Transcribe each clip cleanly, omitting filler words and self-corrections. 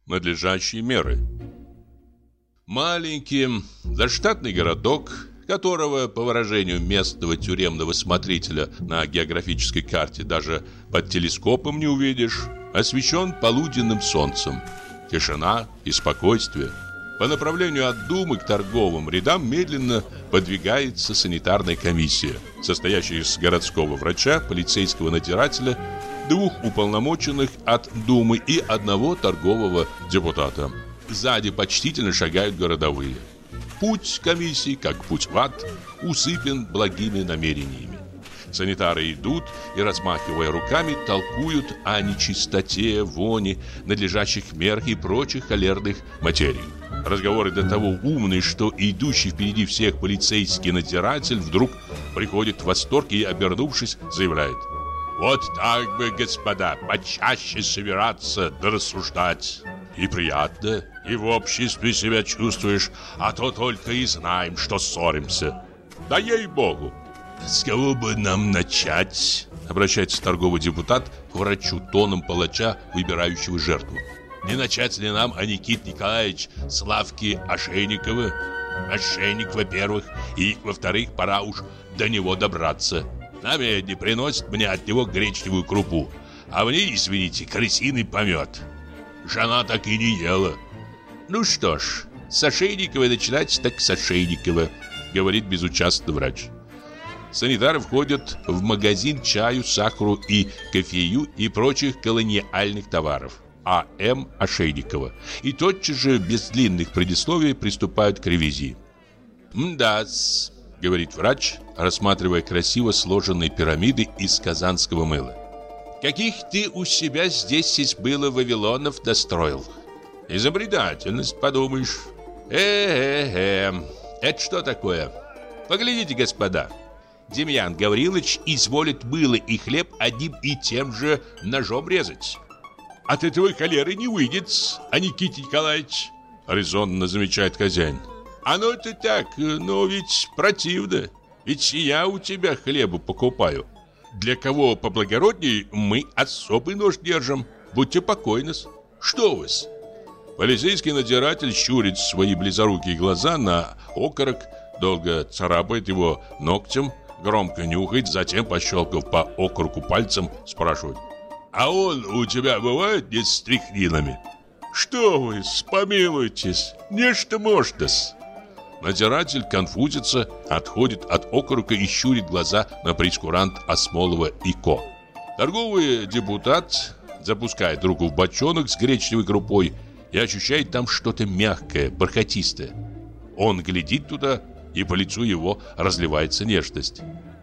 надлежащие меры. Маленький заштатный городок, которого, по выражению местного тюремного смотрителя на географической карте, даже под телескопом не увидишь, освещен полуденным солнцем. Тишина и спокойствие. По направлению от Думы к торговым рядам медленно подвигается санитарная комиссия, состоящая из городского врача, полицейского надзирателя, 2 уполномоченных от Думы и 1 торгового депутата. Сзади почтительно шагают городовые. Путь комиссии, как путь в ад, усыпан благими намерениями. Санитары идут и, размахивая руками, толкуют о нечистоте, вони, надлежащих мерах и прочих холерных материй. Разговоры до того умные, что идущий впереди всех полицейский надзиратель вдруг приходит в восторг и, обернувшись, заявляет: «Вот так бы, господа, почаще собираться да рассуждать. И приятно, и в обществе себя чувствуешь, а то только и знаем, что ссоримся. Да ей-богу!» «С кого бы нам начать?» — обращается торговый депутат к врачу тоном палача, выбирающего жертву. «Не начать ли нам, Никит Николаевич, с лавки Ошейникова? Ошейник, во-первых, и, во-вторых, пора уж до него добраться. Намедни приносит мне от него гречневую крупу, а мне, извините, крысиный помет. Жена так и не ела». «Ну что ж, с Ошейникова начинать, так с Ошейникова», — говорит безучастно врач. Санитары входят в магазин чаю, сахару и кофею и прочих колониальных товаров А.М. Ошейникова и тотчас же без длинных предисловий приступают к ревизии. «Мда-с», — говорит врач, рассматривая красиво сложенные пирамиды из казанского мыла. «Каких ты у себя здесь было Вавилонов достроил? Изобретательность, подумаешь. Это что такое? Поглядите, господа. Демьян Гаврилович изволит мыло и хлеб одним и тем же ножом резать. От этого холеры не выйдет, Никита Николаевич», — резонно замечает хозяин. «Оно это так, но ведь противно. Ведь я у тебя хлеба покупаю. Для кого поблагородней мы особый нож держим. Будьте покойны. Что у вас?» Полицейский надзиратель щурит свои близорукие глаза на окорок, долго царапает его ногтем, громко нюхает, затем, пощелкав по окорку пальцем, спрашивает: «А он у тебя бывает не с стряхнинами?» «Что вы, помилуйтесь, нечто может-с». Надзиратель конфузится, отходит от окорока и щурит глаза на прейскурант Осмолова и Ко. Торговый депутат запускает руку в бочонок с гречневой крупой и ощущает там что-то мягкое, бархатистое. Он глядит туда, и по лицу его разливается нежность.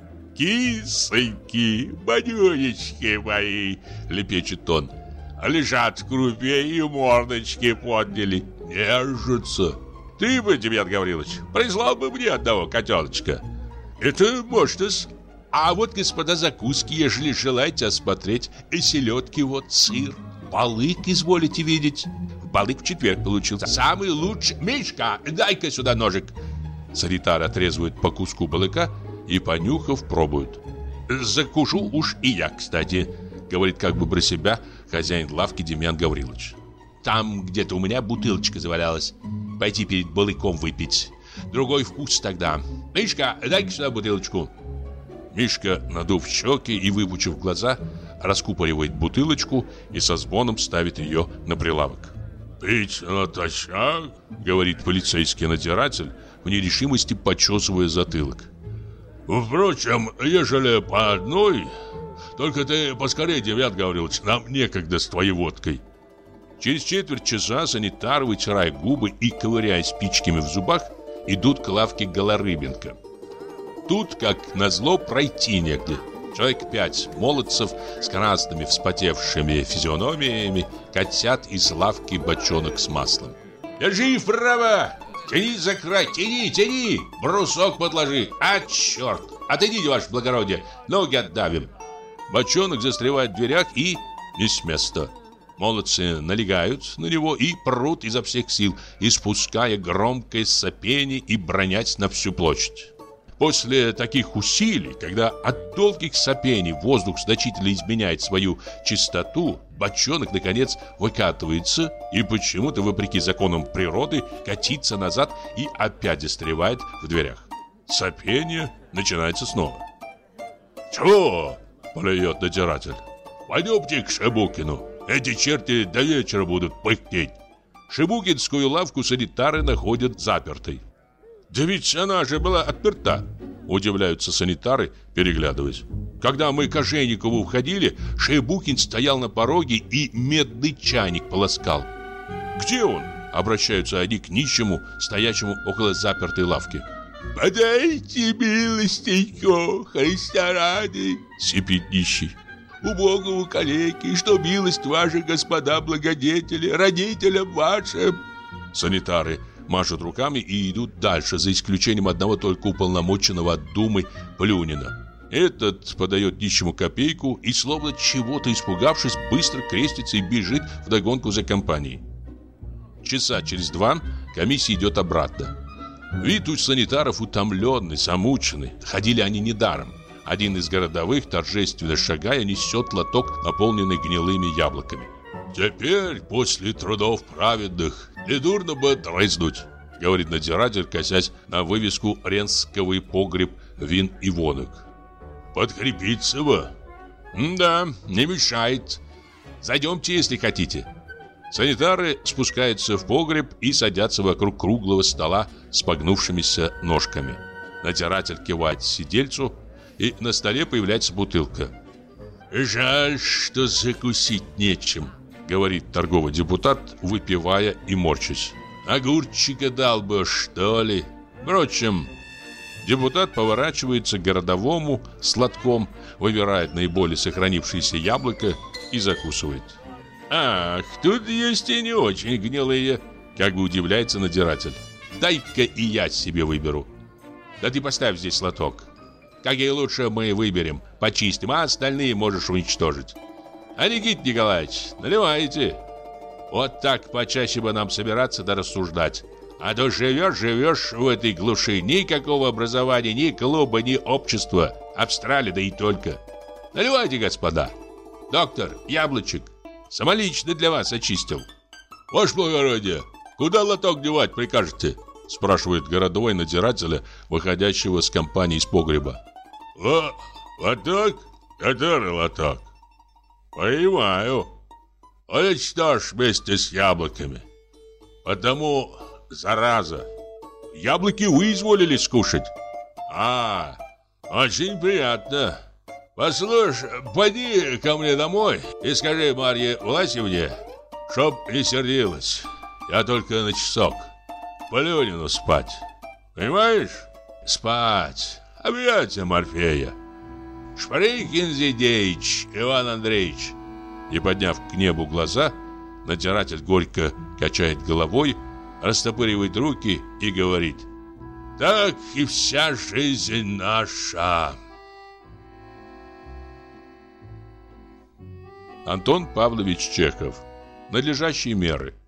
«Кисоньки, манюнечки мои!» — лепечет он. «Лежат в крупе и мордочки подняли, нежатся. Ты бы, Демьян Гаврилович, прислал бы мне одного котеночка. Это можно-с. А вот, господа, закуски, ежели желаете осмотреть, и селедки, вот сыр, балык изволите видеть. Балык в четверг получился, самый лучший. Мишка, дай-ка сюда ножик». Санитары отрезывают по куску балыка и, понюхав, пробуют. «Закушу уж и я, кстати», — говорит как бы про себя хозяин лавки Демьян Гаврилович. «Там где-то у меня бутылочка завалялась. Пойти перед балыком выпить. Другой вкус тогда. Мишка, дай-ка сюда бутылочку». Мишка, надув щеки и выпучив глаза, раскупоривает бутылочку и со звоном ставит ее на прилавок. «Пить натощак», — говорит полицейский надзиратель, в нерешимости почесывая затылок. «Впрочем, ежели по одной, только ты поскорее, Демьян Гаврилович, нам некогда с твоей водкой». Через четверть часа санитары, вытирая губы и ковыряя спичками в зубах, идут к лавке Голорыбенко. Тут, как назло, пройти негде. Человек 5 молодцев с красными вспотевшими физиономиями катят из лавки бочонок с маслом. «Держи вправо! Тяни за край! Тяни! Брусок подложи! А, черт! Отойдите, ваше благородие! Ноги отдавим!» Бочонок застревает в дверях и не с места. Молодцы налегают на него и прут изо всех сил, испуская громкое сопение и бронясь на всю площадь. После таких усилий, когда от долгих сопений воздух значительно изменяет свою чистоту, бочонок, наконец, выкатывается и почему-то, вопреки законам природы, катится назад и опять застревает в дверях. Сопение начинается снова. «Чего?» – плюет надзиратель. «Пойдемте к Шебукину. Эти черти до вечера будут пыхтеть». Шебукинскую лавку санитары находят запертой. «Да ведь она же была отперта», – удивляются санитары, переглядываясь. «Когда мы к Ожейникову входили, Шебукин стоял на пороге и медный чайник полоскал». «Где он?» – обращаются они к нищему, стоящему около запертой лавки. «Подайте милостенько, Христа ради», – сипит нищий. «Убогому калеки, что милость ваша, господа благодетели, родителям вашим». Санитары машут руками и идут дальше, за исключением одного только уполномоченного от Думы Плюнина. Этот подает нищему копейку и, словно чего-то испугавшись, быстро крестится и бежит вдогонку за компанией. Часа через 2 комиссия идет обратно. Вид у санитаров утомленный, замученный. Ходили они недаром. Один из городовых, торжественно шагая, несет лоток, наполненный гнилыми яблоками. «Теперь, после трудов праведных, недурно бы трызнуть», — говорит надзиратель, косясь на вывеску «Ренсковый погреб вин и водок». «Подкрепиться бы». «Да, не мешает. Зайдемте, если хотите». Санитары спускаются в погреб и садятся вокруг круглого стола с погнувшимися ножками. Надзиратель кивает сидельцу, и на столе появляется бутылка. «Жаль, что закусить нечем», — говорит торговый депутат, выпивая и морщась. «Огурчика дал бы, что ли? Впрочем...» Депутат поворачивается к городовому с лотком, выбирает наиболее сохранившееся яблоко и закусывает. «Ах, тут есть и не очень гнилые», — как бы удивляется надзиратель. «Дай-ка и я себе выберу». «Да ты поставь здесь лоток. Какие лучше мы выберем, почистим, а остальные можешь уничтожить. А Никита Николаевич, наливайте. Вот так почаще бы нам собираться да рассуждать. А то живешь в этой глуши, никакого образования, ни клуба, ни общества. Австралия, да и только. Наливайте, господа. Доктор, яблочек. Самолично для вас очистил». «Ваше благородие, куда лоток девать прикажете?» — спрашивает городовой надзирателя, выходящего с компании из погреба. «Лоток? Который лоток?» «Понимаю. Вот что ж вместе с яблоками. Потому, зараза, яблоки вы изволили скушать?» Очень приятно. Послушай, поди ко мне домой и скажи Марье Власьевне, чтоб не сердилась. Я только на часок. Плюнину спать. Понимаешь? Спать. Объятия Морфея. Шпрыкин Зидеич, Иван Андреевич». И, подняв к небу глаза, надзиратель горько качает головой, растопыривает руки и говорит: «Так и вся жизнь наша». Антон Павлович Чехов. Надлежащие меры.